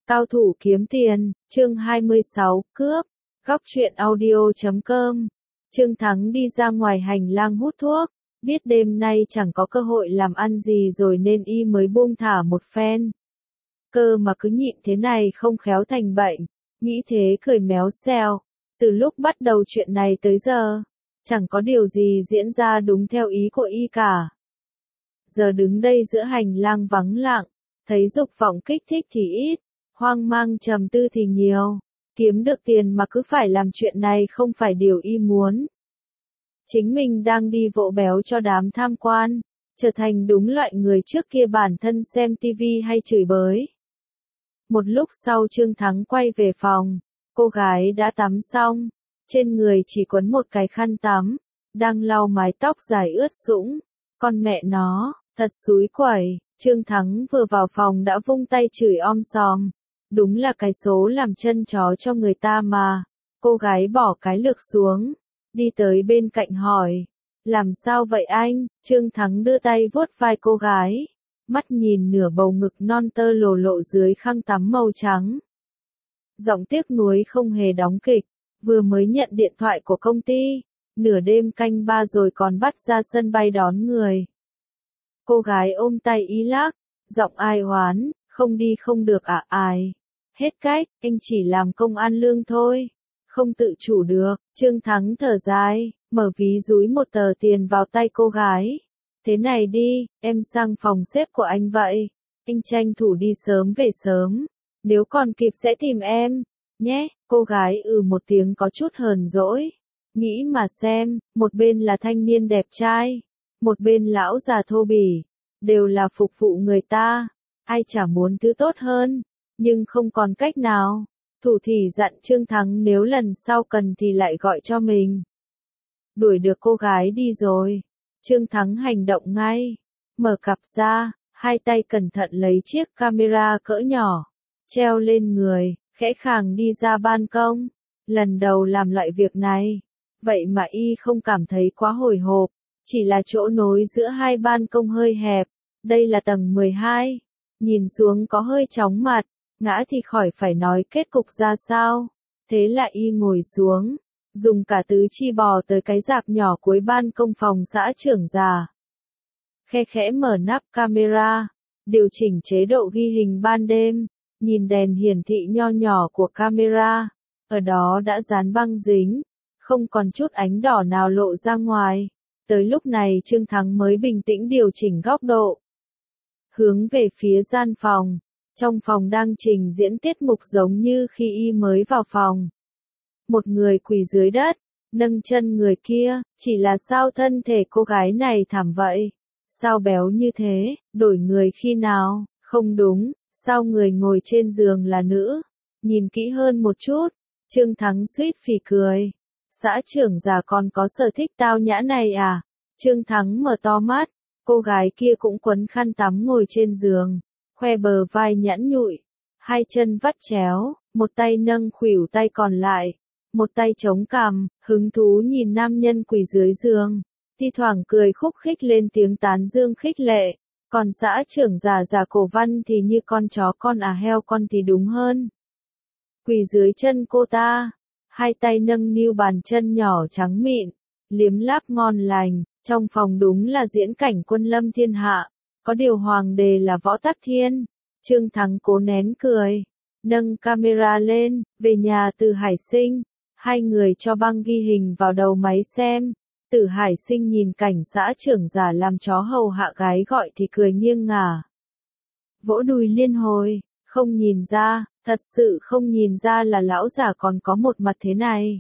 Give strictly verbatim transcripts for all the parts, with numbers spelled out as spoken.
Cao thủ kiếm tiền, chương hai mươi sáu, cướp, góc truyện audio chấm com. Trương Thắng đi ra ngoài hành lang hút thuốc, biết đêm nay chẳng có cơ hội làm ăn gì rồi nên y mới buông thả một phen. Cơ mà cứ nhịn thế này không khéo thành bệnh, nghĩ thế cười méo xèo. Từ lúc bắt đầu chuyện này tới giờ, chẳng có điều gì diễn ra đúng theo ý của y cả. Giờ đứng đây giữa hành lang vắng lặng, thấy dục vọng kích thích thì ít, hoang mang trầm tư thì nhiều. Kiếm được tiền mà cứ phải làm chuyện này không phải điều y muốn. Chính mình đang đi vỗ béo cho đám tham quan, trở thành đúng loại người trước kia bản thân xem tivi hay chửi bới. Một lúc sau Trương Thắng quay về phòng, cô gái đã tắm xong, trên người chỉ quấn một cái khăn tắm, đang lau mái tóc dài ướt sũng. Con mẹ nó, thật xúi quẩy. Trương Thắng vừa vào phòng đã vung tay chửi om sòm. Đúng là cái số làm chân chó cho người ta mà. Cô gái bỏ cái lược xuống, đi tới bên cạnh hỏi, làm sao vậy anh? Trương Thắng đưa tay vuốt vai cô gái, mắt nhìn nửa bầu ngực non tơ lồ lộ dưới khăn tắm màu trắng. Giọng tiếc nuối không hề đóng kịch, vừa mới nhận điện thoại của công ty, nửa đêm canh ba rồi còn bắt ra sân bay đón người. Cô gái ôm tay ý lắc, giọng ai oán, không đi không được à ai. Hết cách, anh chỉ làm công ăn lương thôi, không tự chủ được. Trương Thắng thở dài, mở ví dúi một tờ tiền vào tay cô gái. Thế này đi, em sang phòng sếp của anh vậy, anh tranh thủ đi sớm về sớm, nếu còn kịp sẽ tìm em, nhé. Cô gái ừ một tiếng có chút hờn dỗi, nghĩ mà xem, một bên là thanh niên đẹp trai, một bên lão già thô bỉ, đều là phục vụ người ta, ai chả muốn thứ tốt hơn. Nhưng không còn cách nào, thủ thì dặn Trương Thắng nếu lần sau cần thì lại gọi cho mình. Đuổi được cô gái đi rồi, Trương Thắng hành động ngay, mở cặp ra, hai tay cẩn thận lấy chiếc camera cỡ nhỏ, treo lên người, khẽ khàng đi ra ban công. Lần đầu làm loại việc này, vậy mà y không cảm thấy quá hồi hộp, chỉ là chỗ nối giữa hai ban công hơi hẹp, đây là tầng mười hai, nhìn xuống có hơi chóng mặt. Ngã thì khỏi phải nói kết cục ra sao. Thế là y ngồi xuống, dùng cả tứ chi bò tới cái rạp nhỏ cuối ban công phòng xã trưởng già. Khe khẽ mở nắp camera, điều chỉnh chế độ ghi hình ban đêm, nhìn đèn hiển thị nho nhỏ của camera, ở đó đã dán băng dính, không còn chút ánh đỏ nào lộ ra ngoài. Tới lúc này Trương Thắng mới bình tĩnh điều chỉnh góc độ, hướng về phía gian phòng. Trong phòng đang trình diễn tiết mục giống như khi y mới vào phòng. Một người quỳ dưới đất, nâng chân người kia, chỉ là sao thân thể cô gái này thảm vậy? Sao béo như thế, đổi người khi nào? Không đúng, sao người ngồi trên giường là nữ? Nhìn kỹ hơn một chút, Trương Thắng suýt phì cười. Xã trưởng già còn có sở thích tao nhã này à? Trương Thắng mở to mắt, cô gái kia cũng quấn khăn tắm ngồi trên giường. Khoe bờ vai nhẵn nhụi, hai chân vắt chéo, một tay nâng khuỷu tay còn lại, một tay chống cằm, hứng thú nhìn nam nhân quỳ dưới giường, thi thoảng cười khúc khích lên tiếng tán dương khích lệ, còn xã trưởng già già cổ văn thì như con chó con à heo con thì đúng hơn. Quỳ dưới chân cô ta, hai tay nâng niu bàn chân nhỏ trắng mịn, liếm láp ngon lành, trong phòng đúng là diễn cảnh quân lâm thiên hạ. Có điều hoàng đề là Võ Tắc Thiên. Trương Thắng cố nén cười, nâng camera lên, về nhà Từ Hải Sinh, hai người cho băng ghi hình vào đầu máy xem. Từ Hải Sinh nhìn cảnh xã trưởng già làm chó hầu hạ gái gọi thì cười nghiêng ngả. Vỗ đùi liên hồi, không nhìn ra, thật sự không nhìn ra là lão già còn có một mặt thế này.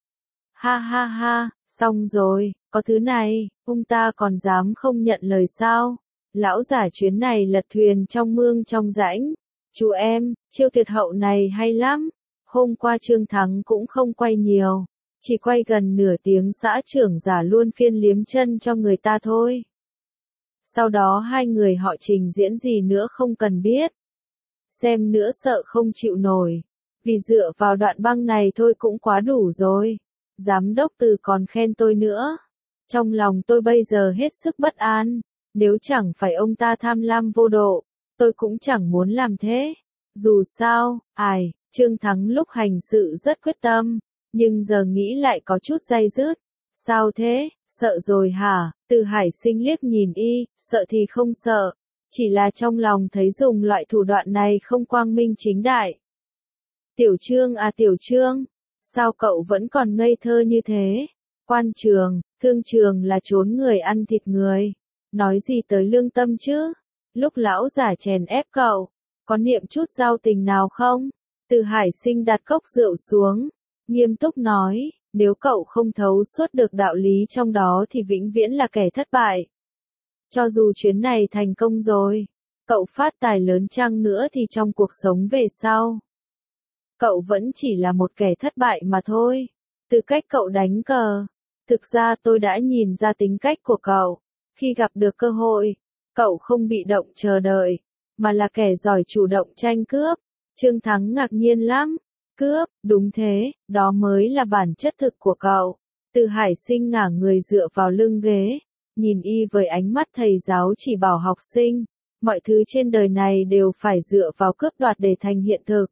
Ha ha ha, xong rồi, có thứ này, ông ta còn dám không nhận lời sao? Lão giả chuyến này lật thuyền trong mương trong rãnh. Chú em, chiêu tuyệt hậu này hay lắm. Hôm qua Trương Thắng cũng không quay nhiều, chỉ quay gần nửa tiếng xã trưởng giả luôn phiên liếm chân cho người ta thôi. Sau đó hai người họ trình diễn gì nữa không cần biết. Xem nữa sợ không chịu nổi. Vì dựa vào đoạn băng này thôi cũng quá đủ rồi. Giám đốc Từ còn khen tôi nữa. Trong lòng tôi bây giờ hết sức bất an. Nếu chẳng phải ông ta tham lam vô độ, tôi cũng chẳng muốn làm thế. Dù sao, ai, Trương Thắng lúc hành sự rất quyết tâm, nhưng giờ nghĩ lại có chút day dứt. Sao thế, sợ rồi hả? Từ Hải Sinh liếc nhìn y, sợ thì không sợ, chỉ là trong lòng thấy dùng loại thủ đoạn này không quang minh chính đại. Tiểu Trương à Tiểu Trương, sao cậu vẫn còn ngây thơ như thế? Quan trường, thương trường là chốn người ăn thịt người, nói gì tới lương tâm chứ? Lúc lão giả chèn ép cậu, có niệm chút giao tình nào không? Từ Hải Sinh đặt cốc rượu xuống, nghiêm túc nói, nếu cậu không thấu suốt được đạo lý trong đó thì vĩnh viễn là kẻ thất bại. Cho dù chuyến này thành công rồi, cậu phát tài lớn chăng nữa thì trong cuộc sống về sau, cậu vẫn chỉ là một kẻ thất bại mà thôi. Từ cách cậu đánh cờ, thực ra tôi đã nhìn ra tính cách của cậu. Khi gặp được cơ hội, cậu không bị động chờ đợi, mà là kẻ giỏi chủ động tranh cướp. Trương Thắng ngạc nhiên lắm. Cướp, đúng thế, đó mới là bản chất thực của cậu. Từ Hải Sinh ngả người dựa vào lưng ghế, nhìn y với ánh mắt thầy giáo chỉ bảo học sinh, mọi thứ trên đời này đều phải dựa vào cướp đoạt để thành hiện thực.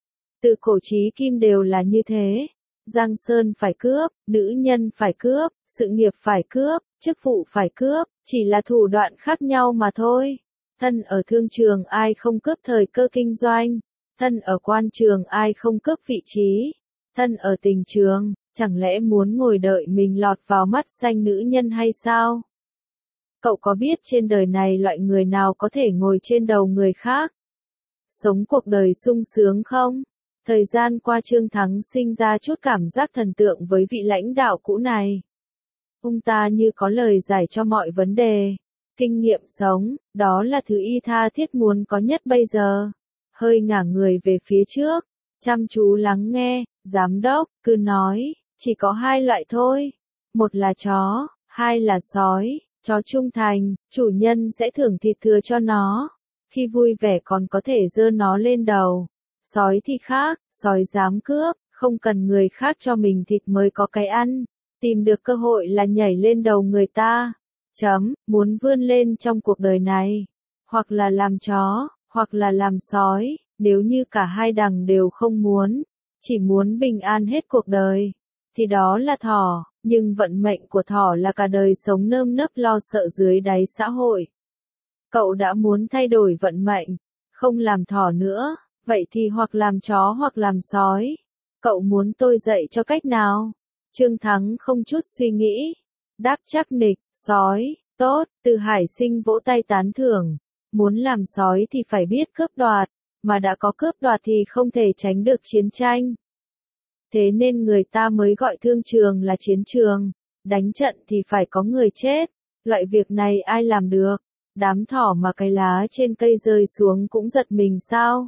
Từ cổ chí kim đều là như thế. Giang sơn phải cướp, nữ nhân phải cướp, sự nghiệp phải cướp, chức vụ phải cướp, chỉ là thủ đoạn khác nhau mà thôi. Thân ở thương trường ai không cướp thời cơ kinh doanh, thân ở quan trường ai không cướp vị trí, thân ở tình trường, chẳng lẽ muốn ngồi đợi mình lọt vào mắt xanh nữ nhân hay sao? Cậu có biết trên đời này loại người nào có thể ngồi trên đầu người khác, sống cuộc đời sung sướng không? Thời gian qua Trương Thắng sinh ra chút cảm giác thần tượng với vị lãnh đạo cũ này. Ông ta như có lời giải cho mọi vấn đề. Kinh nghiệm sống, đó là thứ y tha thiết muốn có nhất bây giờ. Hơi ngả người về phía trước, chăm chú lắng nghe, giám đốc, cứ nói, chỉ có hai loại thôi. Một là chó, hai là sói. Chó trung thành, chủ nhân sẽ thưởng thịt thừa cho nó. Khi vui vẻ còn có thể giơ nó lên đầu. Sói thì khác, sói dám cướp, không cần người khác cho mình thịt mới có cái ăn. Tìm được cơ hội là nhảy lên đầu người ta. Chấm, muốn vươn lên trong cuộc đời này. Hoặc là làm chó, hoặc là làm sói, nếu như cả hai đằng đều không muốn, chỉ muốn bình an hết cuộc đời, thì đó là thỏ, nhưng vận mệnh của thỏ là cả đời sống nơm nớp lo sợ dưới đáy xã hội. Cậu đã muốn thay đổi vận mệnh, không làm thỏ nữa, vậy thì hoặc làm chó hoặc làm sói. Cậu muốn tôi dạy cho cách nào? Trương Thắng không chút suy nghĩ. Đáp chắc nịch, sói, tốt, Từ Hải Sinh vỗ tay tán thưởng. Muốn làm sói thì phải biết cướp đoạt, mà đã có cướp đoạt thì không thể tránh được chiến tranh. Thế nên người ta mới gọi thương trường là chiến trường, đánh trận thì phải có người chết. Loại việc này ai làm được? Đám thỏ mà cái lá trên cây rơi xuống cũng giật mình sao?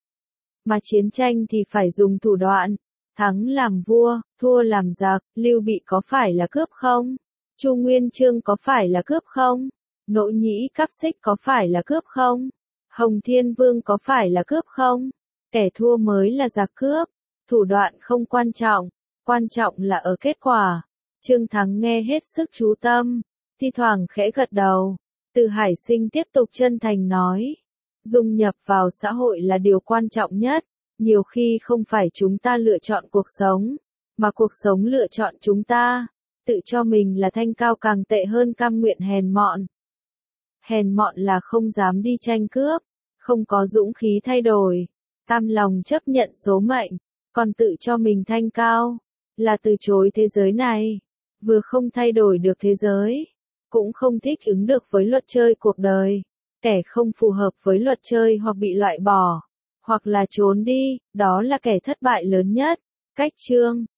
Mà chiến tranh thì phải dùng thủ đoạn. Thắng làm vua, thua làm giặc, Lưu Bị có phải là cướp không? Chu Nguyên Chương có phải là cướp không? Nỗ Nhĩ Cáp Xích có phải là cướp không? Hồng Thiên Vương có phải là cướp không? Kẻ thua mới là giặc cướp. Thủ đoạn không quan trọng, quan trọng là ở kết quả. Trương Thắng nghe hết sức chú tâm, thi thoảng khẽ gật đầu. Từ Hải Sinh tiếp tục chân thành nói, dung nhập vào xã hội là điều quan trọng nhất. Nhiều khi không phải chúng ta lựa chọn cuộc sống, mà cuộc sống lựa chọn chúng ta. Tự cho mình là thanh cao càng tệ hơn cam nguyện hèn mọn. Hèn mọn là không dám đi tranh cướp, không có dũng khí thay đổi, cam lòng chấp nhận số mệnh, còn tự cho mình thanh cao, là từ chối thế giới này, vừa không thay đổi được thế giới, cũng không thích ứng được với luật chơi cuộc đời. Kẻ không phù hợp với luật chơi hoặc bị loại bỏ, hoặc là trốn đi, đó là kẻ thất bại lớn nhất. Cách chương